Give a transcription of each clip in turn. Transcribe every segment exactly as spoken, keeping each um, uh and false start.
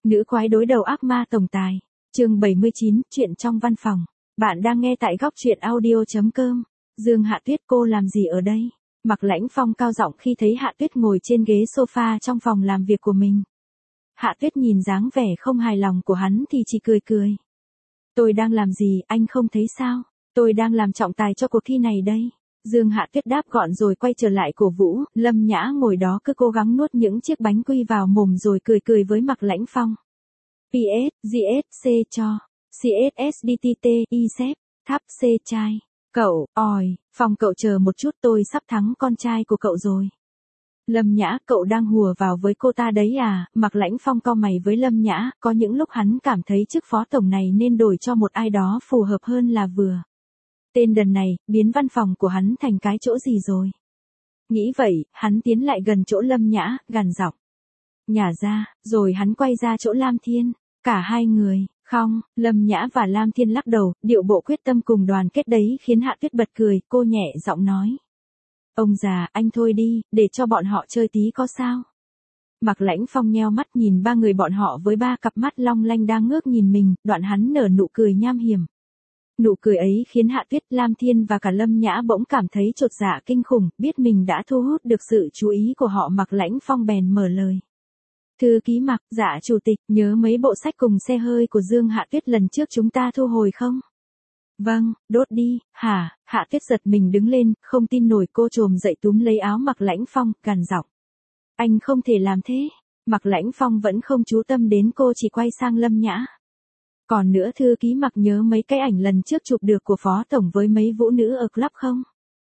Nữ quái đối đầu ác ma tổng tài. Chương bảy mươi chín, chuyện trong văn phòng. Bạn đang nghe tại góc truyện audio chấm com. Dương Hạ Tuyết, cô làm gì ở đây? Mạc Lãnh Phong cao giọng khi thấy Hạ Tuyết ngồi trên ghế sofa trong phòng làm việc của mình. Hạ Tuyết nhìn dáng vẻ không hài lòng của hắn thì chỉ cười cười. Tôi đang làm gì, anh không thấy sao? Tôi đang làm trọng tài cho cuộc thi này đây. Dương Hạ Tuyết đáp gọn rồi quay trở lại cổ vũ. Lâm Nhã ngồi đó cứ cố gắng nuốt những chiếc bánh quy vào mồm rồi cười cười với Mạc Lãnh Phong. pê ét, giê ét xê cho, xê ét ét đê tê tê, y sếp, tháp C trai. Cậu, ỏi, Phong cậu chờ một chút, tôi sắp thắng con trai của cậu rồi. Lâm Nhã, cậu đang hùa vào với cô ta đấy à? Mạc Lãnh Phong cau mày với Lâm Nhã, có những lúc hắn cảm thấy chức phó tổng này nên đổi cho một ai đó phù hợp hơn là vừa. Tên đần này, biến văn phòng của hắn thành cái chỗ gì rồi? Nghĩ vậy, hắn tiến lại gần chỗ Lâm Nhã, gằn giọng. Nhả ra, rồi hắn quay ra chỗ Lam Thiên. Cả hai người, không, Lâm Nhã và Lam Thiên lắc đầu, điệu bộ quyết tâm cùng đoàn kết đấy khiến Hạ Tuyết bật cười, cô nhẹ giọng nói. Ông già, anh thôi đi, để cho bọn họ chơi tí có sao? Mạc Lãnh Phong nheo mắt nhìn ba người bọn họ với ba cặp mắt long lanh đang ngước nhìn mình, đoạn hắn nở nụ cười nham hiểm. Nụ cười ấy khiến Hạ Tuyết, Lam Thiên và cả Lâm Nhã bỗng cảm thấy chột dạ kinh khủng, biết mình đã thu hút được sự chú ý của họ. Mạc Lãnh Phong bèn mở lời. Thư ký Mạc, dạ chủ tịch, nhớ mấy bộ sách cùng xe hơi của Dương Hạ Tuyết lần trước chúng ta thu hồi không? Vâng, đốt đi. Hả? Hạ Tuyết giật mình đứng lên, không tin nổi. Cô trồm dậy túm lấy áo Mạc Lãnh Phong, gằn giọng. Anh không thể làm thế. Mạc Lãnh Phong vẫn không chú tâm đến cô, chỉ quay sang Lâm Nhã. Còn nữa, thư ký Mạc nhớ mấy cái ảnh lần trước chụp được của phó tổng với mấy vũ nữ ở club không?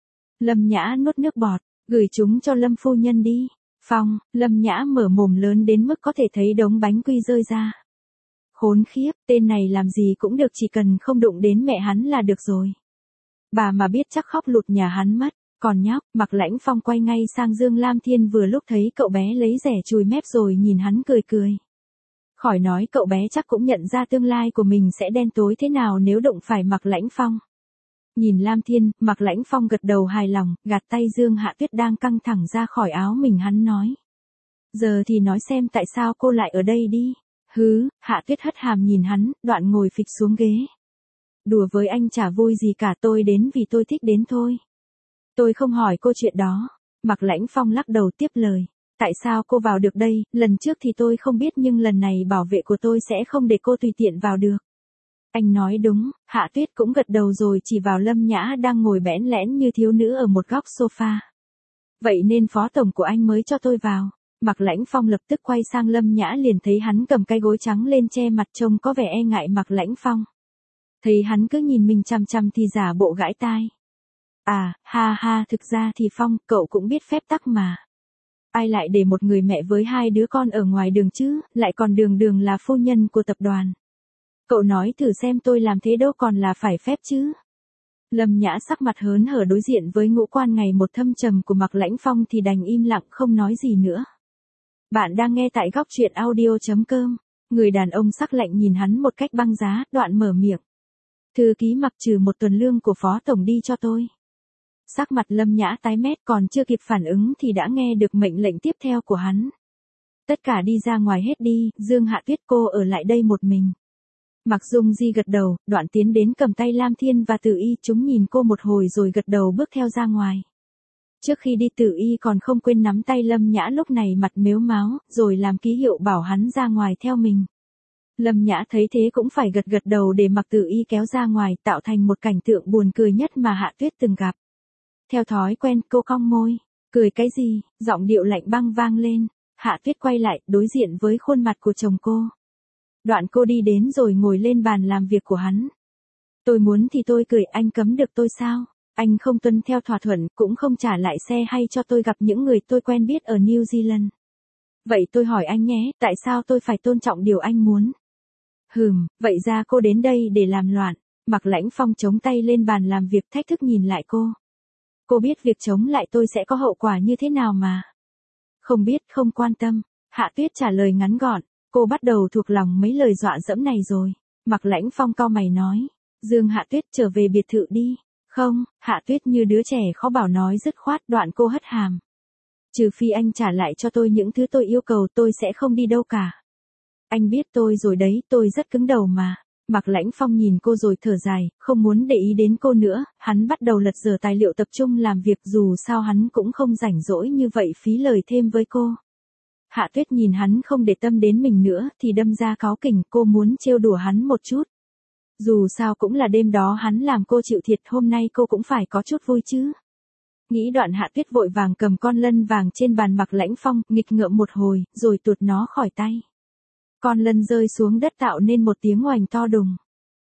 Lâm Nhã nuốt nước bọt, gửi chúng cho Lâm phu nhân đi. Phong, Lâm Nhã mở mồm lớn đến mức có thể thấy đống bánh quy rơi ra. Khốn khiếp, tên này làm gì cũng được, chỉ cần không đụng đến mẹ hắn là được rồi. Bà mà biết chắc khóc lụt nhà hắn mất. Còn nhóc, Mạc Lãnh Phong quay ngay sang Dương Lam Thiên vừa lúc thấy cậu bé lấy rẻ chùi mép rồi nhìn hắn cười cười. Khỏi nói, cậu bé chắc cũng nhận ra tương lai của mình sẽ đen tối thế nào nếu đụng phải Mạc Lãnh Phong. Nhìn Lam Thiên, Mạc Lãnh Phong gật đầu hài lòng, gạt tay Dương Hạ Tuyết đang căng thẳng ra khỏi áo mình, hắn nói. Giờ thì nói xem tại sao cô lại ở đây đi. Hứ, Hạ Tuyết hất hàm nhìn hắn, đoạn ngồi phịch xuống ghế. Đùa với anh chả vui gì cả, tôi đến vì tôi thích đến thôi. Tôi không hỏi cô chuyện đó. Mạc Lãnh Phong lắc đầu tiếp lời. Tại sao cô vào được đây, lần trước thì tôi không biết nhưng lần này bảo vệ của tôi sẽ không để cô tùy tiện vào được. Anh nói đúng. Hạ Tuyết cũng gật đầu rồi chỉ vào Lâm Nhã đang ngồi bẽn lẽn như thiếu nữ ở một góc sofa. Vậy nên phó tổng của anh mới cho tôi vào. Mạc Lãnh Phong lập tức quay sang Lâm Nhã, liền thấy hắn cầm cái gối trắng lên che mặt trông có vẻ e ngại Mạc Lãnh Phong. Thấy hắn cứ nhìn mình chăm chăm thì giả bộ gãi tai. À, ha ha, thực ra thì Phong, cậu cũng biết phép tắc mà. Ai lại để một người mẹ với hai đứa con ở ngoài đường chứ, lại còn đường đường là phu nhân của tập đoàn. Cậu nói thử xem, tôi làm thế đâu còn là phải phép chứ. Lâm Nhã sắc mặt hớn hở đối diện với ngũ quan ngày một thâm trầm của Mạc Lãnh Phong thì đành im lặng không nói gì nữa. Bạn đang nghe tại góc truyện audio chấm com. Người đàn ông sắc lạnh nhìn hắn một cách băng giá, đoạn mở miệng. Thư ký Mạc, trừ một tuần lương của phó tổng đi cho tôi. Sắc mặt Lâm Nhã tái mét, còn chưa kịp phản ứng thì đã nghe được mệnh lệnh tiếp theo của hắn. Tất cả đi ra ngoài hết đi, Dương Hạ Tuyết, cô ở lại đây một mình. Mạc Dung Di gật đầu, đoạn tiến đến cầm tay Lam Thiên và Tử Y, chúng nhìn cô một hồi rồi gật đầu bước theo ra ngoài. Trước khi đi, Tử Y còn không quên nắm tay Lâm Nhã, lúc này mặt mếu máo, rồi làm ký hiệu bảo hắn ra ngoài theo mình. Lâm Nhã thấy thế cũng phải gật gật đầu để mặc Tử Y kéo ra ngoài, tạo thành một cảnh tượng buồn cười nhất mà Hạ Tuyết từng gặp. Theo thói quen, cô cong môi. Cười cái gì? Giọng điệu lạnh băng vang lên. Hạ Tuyết quay lại, đối diện với khuôn mặt của chồng cô. Đoạn cô đi đến rồi ngồi lên bàn làm việc của hắn. Tôi muốn thì tôi cười, anh cấm được tôi sao? Anh không tuân theo thỏa thuận, cũng không trả lại xe hay cho tôi gặp những người tôi quen biết ở New Zealand. Vậy tôi hỏi anh nhé, tại sao tôi phải tôn trọng điều anh muốn? Hừm, vậy ra cô đến đây để làm loạn. Mạc Lãnh Phong chống tay lên bàn làm việc, thách thức nhìn lại cô. Cô biết việc chống lại tôi sẽ có hậu quả như thế nào mà. Không biết, không quan tâm. Hạ Tuyết trả lời ngắn gọn. Cô bắt đầu thuộc lòng mấy lời dọa dẫm này rồi. Mạc Lãnh Phong cau mày nói. Dương Hạ Tuyết, trở về biệt thự đi. Không, Hạ Tuyết như đứa trẻ khó bảo nói dứt khoát, đoạn cô hất hàm. Trừ phi anh trả lại cho tôi những thứ tôi yêu cầu, tôi sẽ không đi đâu cả. Anh biết tôi rồi đấy, tôi rất cứng đầu mà. Mạc Lãnh Phong nhìn cô rồi thở dài, không muốn để ý đến cô nữa, hắn bắt đầu lật dở tài liệu tập trung làm việc, dù sao hắn cũng không rảnh rỗi như vậy phí lời thêm với cô. Hạ Tuyết nhìn hắn không để tâm đến mình nữa thì đâm ra cáu kỉnh, cô muốn trêu đùa hắn một chút. Dù sao cũng là đêm đó hắn làm cô chịu thiệt, hôm nay cô cũng phải có chút vui chứ. Nghĩ đoạn Hạ Tuyết vội vàng cầm con lân vàng trên bàn Mạc Lãnh Phong, nghịch ngợm một hồi, rồi tuột nó khỏi tay. Con lân rơi xuống đất tạo nên một tiếng oành to đùng.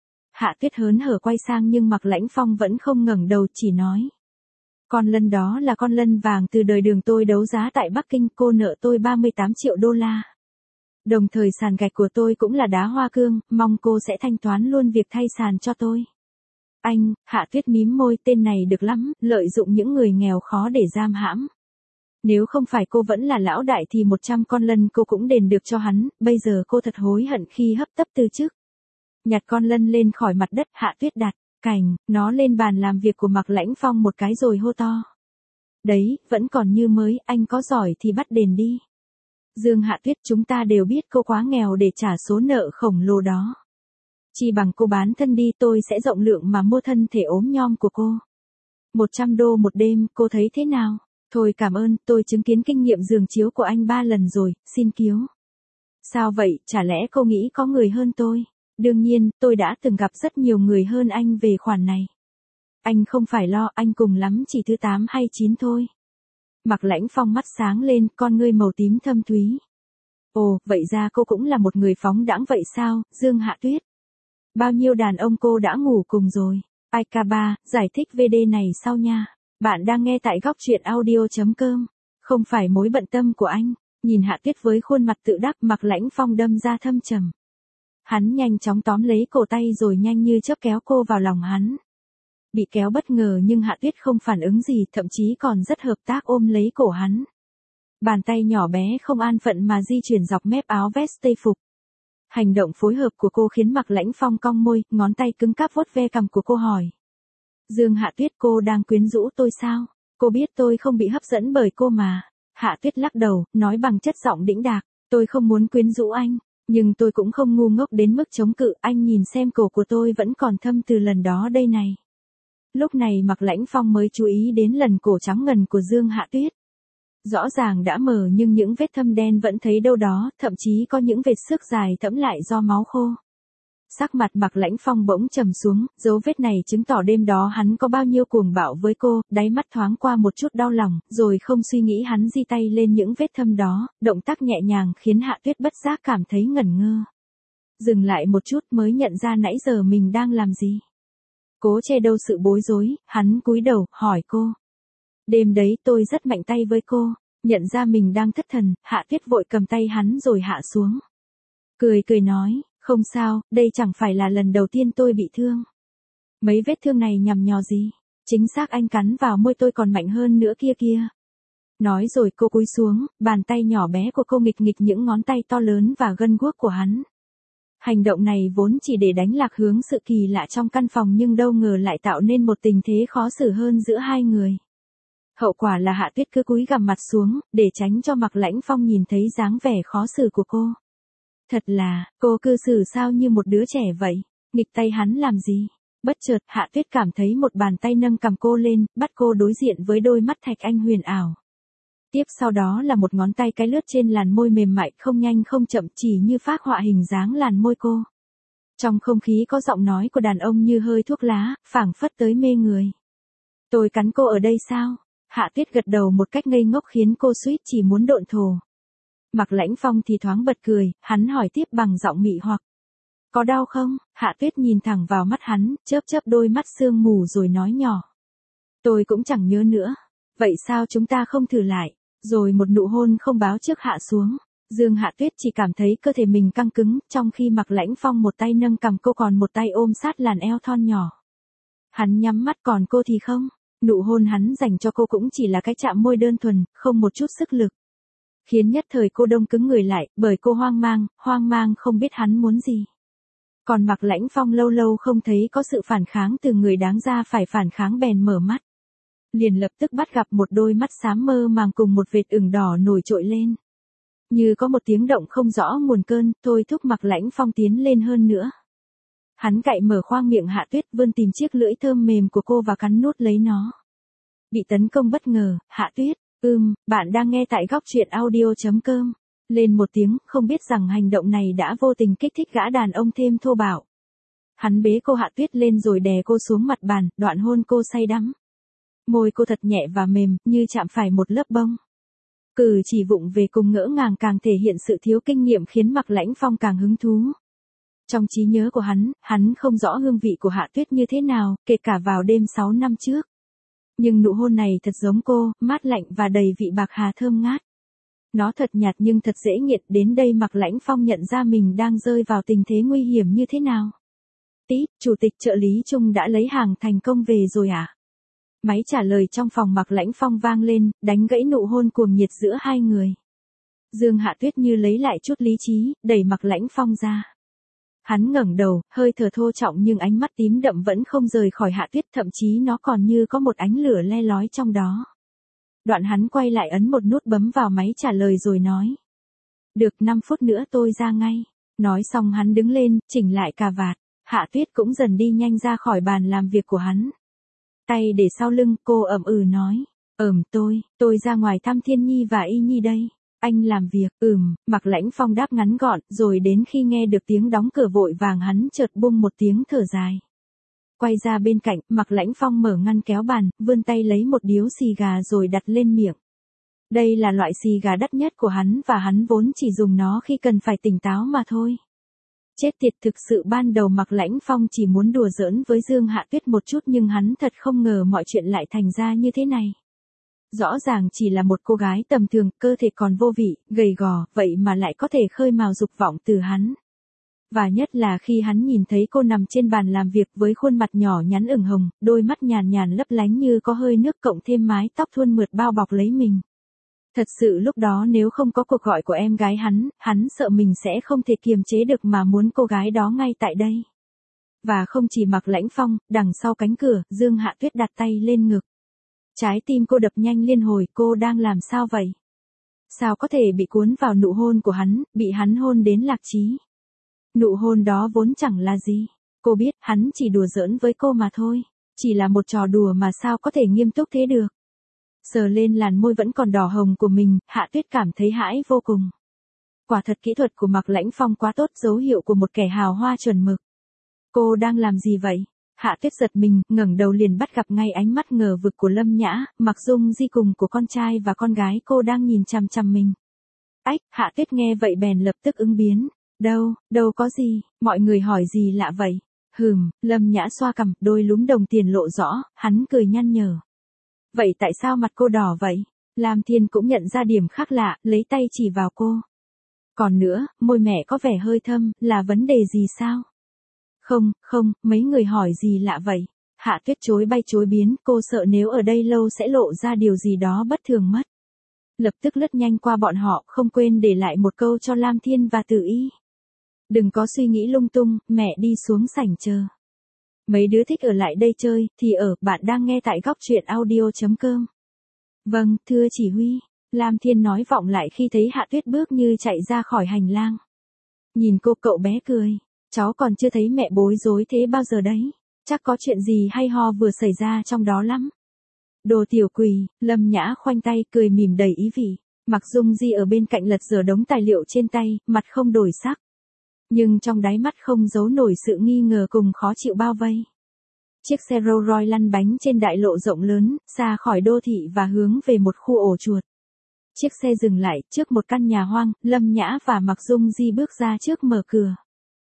Hạ Tuyết hớn hở quay sang nhưng Mạc Lãnh Phong vẫn không ngẩng đầu, chỉ nói. Con lân đó là con lân vàng từ đời Đường tôi đấu giá tại Bắc Kinh, cô nợ tôi ba mươi tám triệu đô la. Đồng thời sàn gạch của tôi cũng là đá hoa cương, mong cô sẽ thanh toán luôn việc thay sàn cho tôi. Anh, Hạ Tuyết mím môi, tên này được lắm, lợi dụng những người nghèo khó để giam hãm. Nếu không phải cô vẫn là lão đại thì một trăm con lân cô cũng đền được cho hắn, bây giờ cô thật hối hận khi hấp tấp từ chức. Nhặt con lân lên khỏi mặt đất, Hạ Tuyết đặt cành nó lên bàn làm việc của Mạc Lãnh Phong một cái rồi hô to. Đấy, vẫn còn như mới, anh có giỏi thì bắt đền đi. Dương Hạ Tuyết, chúng ta đều biết cô quá nghèo để trả số nợ khổng lồ đó. Chỉ bằng cô bán thân đi, tôi sẽ rộng lượng mà mua thân thể ốm nhom của cô. một trăm đô một đêm, cô thấy thế nào? Thôi cảm ơn, tôi chứng kiến kinh nghiệm giường chiếu của anh ba lần rồi, xin cứu. Sao vậy, chả lẽ cô nghĩ có người hơn tôi? Đương nhiên, tôi đã từng gặp rất nhiều người hơn anh về khoản này. Anh không phải lo, anh cùng lắm chỉ thứ tám hay chín thôi. Mạc Lãnh Phong mắt sáng lên, con ngươi màu tím thâm thúy. Ồ, vậy ra cô cũng là một người phóng đãng vậy sao, Dương Hạ Tuyết? Bao nhiêu đàn ông cô đã ngủ cùng rồi? i ca ba, giải thích vê đê này sau nha. Bạn đang nghe tại góc truyện audio chấm com. Không phải mối bận tâm của anh. Nhìn Hạ Tuyết với khuôn mặt tự đắc, Mạc Lãnh Phong đâm ra thâm trầm. Hắn nhanh chóng tóm lấy cổ tay rồi nhanh như chớp kéo cô vào lòng hắn. Bị kéo bất ngờ nhưng Hạ Tuyết không phản ứng gì, thậm chí còn rất hợp tác ôm lấy cổ hắn. Bàn tay nhỏ bé không an phận mà di chuyển dọc mép áo vest tây phục. Hành động phối hợp của cô khiến Mạc Lãnh Phong cong môi, ngón tay cứng cáp vuốt ve cằm của cô hỏi. Dương Hạ Tuyết, cô đang quyến rũ tôi sao? Cô biết tôi không bị hấp dẫn bởi cô mà. Hạ Tuyết lắc đầu, nói bằng chất giọng đĩnh đạc, tôi không muốn quyến rũ anh, nhưng tôi cũng không ngu ngốc đến mức chống cự, anh nhìn xem cổ của tôi vẫn còn thâm từ lần đó đây này. Lúc này Mạc Lãnh Phong mới chú ý đến lần cổ trắng ngần của Dương Hạ Tuyết. Rõ ràng đã mờ nhưng những vết thâm đen vẫn thấy đâu đó, thậm chí có những vệt xước dài thẫm lại do máu khô. Sắc mặt Mạc Lãnh Phong bỗng trầm xuống, dấu vết này chứng tỏ đêm đó hắn có bao nhiêu cuồng bạo với cô, đáy mắt thoáng qua một chút đau lòng, rồi không suy nghĩ hắn di tay lên những vết thâm đó, động tác nhẹ nhàng khiến Hạ Tuyết bất giác cảm thấy ngẩn ngơ. Dừng lại một chút mới nhận ra nãy giờ mình đang làm gì. Cố che đâu sự bối rối, hắn cúi đầu, hỏi cô. Đêm đấy tôi rất mạnh tay với cô, nhận ra mình đang thất thần, Hạ Tuyết vội cầm tay hắn rồi hạ xuống. Cười cười nói, không sao, đây chẳng phải là lần đầu tiên tôi bị thương. Mấy vết thương này nhằm nhò gì, chính xác anh cắn vào môi tôi còn mạnh hơn nữa kia kia. Nói rồi cô cúi xuống, bàn tay nhỏ bé của cô nghịch nghịch những ngón tay to lớn và gân guốc của hắn. Hành động này vốn chỉ để đánh lạc hướng sự kỳ lạ trong căn phòng nhưng đâu ngờ lại tạo nên một tình thế khó xử hơn giữa hai người. Hậu quả là Hạ Tuyết cứ cúi gằm mặt xuống, để tránh cho Mạc Lãnh Phong nhìn thấy dáng vẻ khó xử của cô. Thật là, cô cư xử sao như một đứa trẻ vậy, nghịch tay hắn làm gì? Bất chợt, Hạ Tuyết cảm thấy một bàn tay nâng cầm cô lên, bắt cô đối diện với đôi mắt thạch anh huyền ảo. Tiếp sau đó là một ngón tay cái lướt trên làn môi mềm mại, không nhanh không chậm, chỉ như phác họa hình dáng làn môi cô. Trong không khí có giọng nói của đàn ông như hơi thuốc lá, phảng phất tới mê người. Tôi cắn cô ở đây sao? Hạ Tuyết gật đầu một cách ngây ngốc khiến cô suýt chỉ muốn độn thổ. Mạc Lãnh Phong thì thoáng bật cười, hắn hỏi tiếp bằng giọng mị hoặc. Có đau không? Hạ Tuyết nhìn thẳng vào mắt hắn, chớp chớp đôi mắt sương mù rồi nói nhỏ. Tôi cũng chẳng nhớ nữa. Vậy sao chúng ta không thử lại? Rồi một nụ hôn không báo trước hạ xuống. Dương Hạ Tuyết chỉ cảm thấy cơ thể mình căng cứng, trong khi Mạc Lãnh Phong một tay nâng cằm cô còn một tay ôm sát làn eo thon nhỏ. Hắn nhắm mắt còn cô thì không. Nụ hôn hắn dành cho cô cũng chỉ là cái chạm môi đơn thuần, không một chút sức lực. Khiến nhất thời cô đông cứng người lại, bởi cô hoang mang, hoang mang không biết hắn muốn gì. Còn Mạc Lãnh Phong lâu lâu không thấy có sự phản kháng từ người đáng ra phải phản kháng bèn mở mắt. Liền lập tức bắt gặp một đôi mắt xám mơ màng cùng một vệt ửng đỏ nổi trội lên. Như có một tiếng động không rõ nguồn cơn, thôi thúc Mạc Lãnh Phong tiến lên hơn nữa. Hắn cạy mở khoang miệng Hạ Tuyết, vươn tìm chiếc lưỡi thơm mềm của cô và cắn nuốt lấy nó. Bị tấn công bất ngờ, Hạ Tuyết, ừm, bạn đang nghe tại góc truyện audio.com. Lên một tiếng, không biết rằng hành động này đã vô tình kích thích gã đàn ông thêm thô bạo. Hắn bế cô Hạ Tuyết lên rồi đè cô xuống mặt bàn, đoạn hôn cô say đắm. Môi cô thật nhẹ và mềm, như chạm phải một lớp bông. Cử chỉ vụng về cùng ngỡ ngàng càng thể hiện sự thiếu kinh nghiệm khiến Mạc Lãnh Phong càng hứng thú. Trong trí nhớ của hắn, hắn không rõ hương vị của Hạ Tuyết như thế nào, kể cả vào đêm sáu năm trước. Nhưng nụ hôn này thật giống cô, mát lạnh và đầy vị bạc hà thơm ngát. Nó thật nhạt nhưng thật dễ nghiện, đến đây Mạc Lãnh Phong nhận ra mình đang rơi vào tình thế nguy hiểm như thế nào. Tí, chủ tịch trợ lý Trung đã lấy hàng thành công về rồi à? Máy trả lời trong phòng Mạc Lãnh Phong vang lên, đánh gãy nụ hôn cuồng nhiệt giữa hai người. Dương Hạ Tuyết như lấy lại chút lý trí, đẩy Mạc Lãnh Phong ra. Hắn ngẩng đầu, hơi thở thô trọng nhưng ánh mắt tím đậm vẫn không rời khỏi Hạ Tuyết, thậm chí nó còn như có một ánh lửa le lói trong đó. Đoạn hắn quay lại ấn một nút bấm vào máy trả lời rồi nói. Được, năm phút nữa tôi ra ngay. Nói xong hắn đứng lên, chỉnh lại cà vạt. Hạ Tuyết cũng dần đi nhanh ra khỏi bàn làm việc của hắn. Tay để sau lưng, cô ậm ừ nói. Ừm tôi, tôi ra ngoài thăm Thiên Nhi và Y Nhi đây. Anh làm việc, ừm, Mạc Lãnh Phong đáp ngắn gọn, rồi đến khi nghe được tiếng đóng cửa vội vàng hắn chợt buông một tiếng thở dài. Quay ra bên cạnh, Mạc Lãnh Phong mở ngăn kéo bàn, vươn tay lấy một điếu xì gà rồi đặt lên miệng. Đây là loại xì gà đắt nhất của hắn và hắn vốn chỉ dùng nó khi cần phải tỉnh táo mà thôi. Chết tiệt, thực sự ban đầu Mạc Lãnh Phong chỉ muốn đùa giỡn với Dương Hạ Tuyết một chút nhưng hắn thật không ngờ mọi chuyện lại thành ra như thế này. Rõ ràng chỉ là một cô gái tầm thường, cơ thể còn vô vị, gầy gò, vậy mà lại có thể khơi mào dục vọng từ hắn. Và nhất là khi hắn nhìn thấy cô nằm trên bàn làm việc với khuôn mặt nhỏ nhắn ửng hồng, đôi mắt nhàn nhàn lấp lánh như có hơi nước cộng thêm mái tóc thuôn mượt bao bọc lấy mình. Thật sự lúc đó nếu không có cuộc gọi của em gái hắn, hắn sợ mình sẽ không thể kiềm chế được mà muốn cô gái đó ngay tại đây. Và không chỉ Mạc Lãnh Phong, đằng sau cánh cửa, Dương Hạ Tuyết đặt tay lên ngực. Trái tim cô đập nhanh liên hồi, cô đang làm sao vậy? Sao có thể bị cuốn vào nụ hôn của hắn, bị hắn hôn đến lạc trí? Nụ hôn đó vốn chẳng là gì. Cô biết hắn chỉ đùa giỡn với cô mà thôi. Chỉ là một trò đùa mà sao có thể nghiêm túc thế được. Sờ lên làn môi vẫn còn đỏ hồng của mình, Hạ Tuyết cảm thấy hãi vô cùng. Quả thật kỹ thuật của Mạc Lãnh Phong quá tốt, dấu hiệu của một kẻ hào hoa chuẩn mực. Cô đang làm gì vậy? Hạ Tuyết giật mình, ngẩng đầu liền bắt gặp ngay ánh mắt ngờ vực của Lâm Nhã, Mạc Dung Di cùng của con trai và con gái cô đang nhìn chằm chằm mình. Ách, Hạ Tuyết nghe vậy bèn lập tức ứng biến. Đâu, đâu có gì, mọi người hỏi gì lạ vậy? Hừm, Lâm Nhã xoa cằm, đôi lúm đồng tiền lộ rõ, hắn cười nhăn nhở. Vậy tại sao mặt cô đỏ vậy? Lam Thiên cũng nhận ra điểm khác lạ, lấy tay chỉ vào cô. Còn nữa, môi mẹ có vẻ hơi thâm, là vấn đề gì sao? Không, không, mấy người hỏi gì lạ vậy? Hạ Tuyết chối bay chối biến, cô sợ nếu ở đây lâu sẽ lộ ra điều gì đó bất thường mất. Lập tức lướt nhanh qua bọn họ, không quên để lại một câu cho Lam Thiên và Tử Y. Đừng có suy nghĩ lung tung, mẹ đi xuống sảnh chờ. Mấy đứa thích ở lại đây chơi, thì ở, bạn đang nghe tại góc truyện audio.com. Vâng, thưa chỉ huy, Lam Thiên nói vọng lại khi thấy Hạ Tuyết bước như chạy ra khỏi hành lang. Nhìn cô cậu bé cười, cháu còn chưa thấy mẹ bối rối thế bao giờ đấy, chắc có chuyện gì hay ho vừa xảy ra trong đó lắm. Đồ tiểu quỷ, Lâm Nhã khoanh tay cười mỉm đầy ý vị, Mạc Dung Di ở bên cạnh lật dở đống tài liệu trên tay, mặt không đổi sắc. Nhưng trong đáy mắt không giấu nổi sự nghi ngờ cùng khó chịu bao vây. Chiếc xe Rolls Royce lăn bánh trên đại lộ rộng lớn, xa khỏi đô thị và hướng về một khu ổ chuột. Chiếc xe dừng lại trước một căn nhà hoang, Lâm Nhã và Mạc Dung Di bước ra trước mở cửa.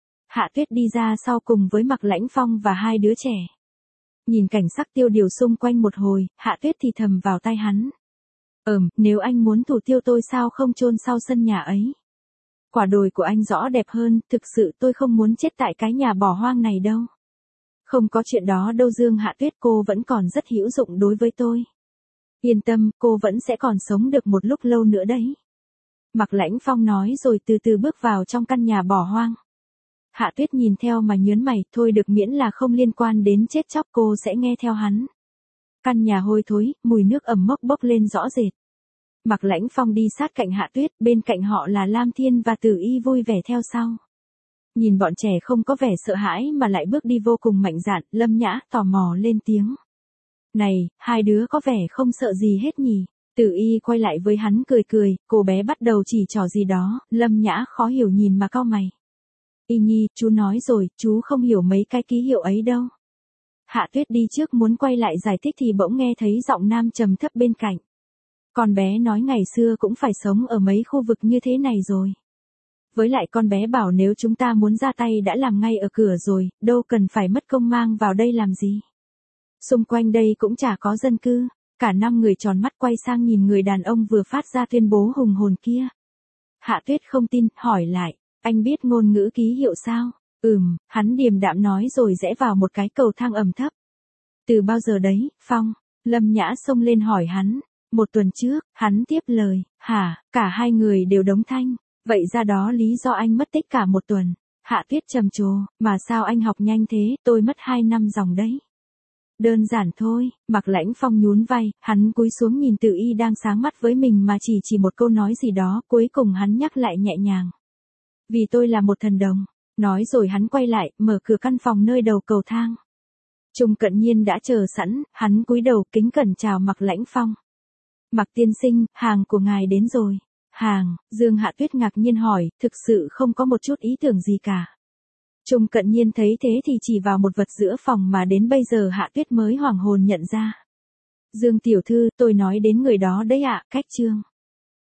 Hạ Tuyết đi ra sau cùng với Mạc Lãnh Phong và hai đứa trẻ. Nhìn cảnh sắc tiêu điều xung quanh một hồi, Hạ Tuyết thì thầm vào tai hắn. Ừm, nếu anh muốn thủ tiêu tôi sao không chôn sau sân nhà ấy? Quả đồi của anh rõ đẹp hơn, thực sự tôi không muốn chết tại cái nhà bỏ hoang này đâu. Không có chuyện đó đâu Dương Hạ Tuyết, cô vẫn còn rất hữu dụng đối với tôi. Yên tâm, cô vẫn sẽ còn sống được một lúc lâu nữa đấy. Mạc Lãnh Phong nói rồi từ từ bước vào trong căn nhà bỏ hoang. Hạ Tuyết nhìn theo mà nhớn mày, thôi được miễn là không liên quan đến chết chóc cô sẽ nghe theo hắn. Căn nhà hôi thối, mùi nước ẩm mốc bốc lên rõ rệt. Mạc Lãnh Phong đi sát cạnh Hạ Tuyết, bên cạnh họ là Lam Thiên và Tử Y vui vẻ theo sau. Nhìn bọn trẻ không có vẻ sợ hãi mà lại bước đi vô cùng mạnh dạn, Lâm Nhã tò mò lên tiếng. Này, hai đứa có vẻ không sợ gì hết nhỉ? Tử Y quay lại với hắn cười cười, cô bé bắt đầu chỉ trỏ gì đó, Lâm Nhã khó hiểu nhìn mà cau mày. Y Nhi, chú nói rồi, chú không hiểu mấy cái ký hiệu ấy đâu. Hạ Tuyết đi trước muốn quay lại giải thích thì bỗng nghe thấy giọng nam trầm thấp bên cạnh. Con bé nói ngày xưa cũng phải sống ở mấy khu vực như thế này rồi. Với lại con bé bảo nếu chúng ta muốn ra tay đã làm ngay ở cửa rồi, đâu cần phải mất công mang vào đây làm gì. Xung quanh đây cũng chả có dân cư. Cả năm người tròn mắt quay sang nhìn người đàn ông vừa phát ra tuyên bố hùng hồn kia. Hạ Tuyết không tin, hỏi lại, anh biết ngôn ngữ ký hiệu sao? Ừm, hắn điềm đạm nói rồi rẽ vào một cái cầu thang ẩm thấp. Từ bao giờ đấy, Phong? Lâm Nhã xông lên hỏi hắn. Một tuần trước, hắn tiếp lời, hả, cả hai người đều đống thanh, vậy ra đó lý do anh mất tích cả một tuần. Hạ Tuyết trầm trồ, mà sao anh học nhanh thế, tôi mất hai năm dòng đấy. Đơn giản thôi, Mạc Lãnh Phong nhún vai, hắn cúi xuống nhìn Tử Y đang sáng mắt với mình mà chỉ chỉ một câu nói gì đó, cuối cùng hắn nhắc lại nhẹ nhàng. Vì tôi là một thần đồng, nói rồi hắn quay lại, mở cửa căn phòng nơi đầu cầu thang. Trung Cận Nhiên đã chờ sẵn, hắn cúi đầu kính cẩn chào Mạc Lãnh Phong. Mạc tiên sinh, hàng của ngài đến rồi. Hàng, Dương Hạ Tuyết ngạc nhiên hỏi, thực sự không có một chút ý tưởng gì cả. Trung Cận Nhiên thấy thế thì chỉ vào một vật giữa phòng mà đến bây giờ Hạ Tuyết mới hoàng hồn nhận ra. Dương tiểu thư, tôi nói đến người đó đấy ạ, Cách Trương.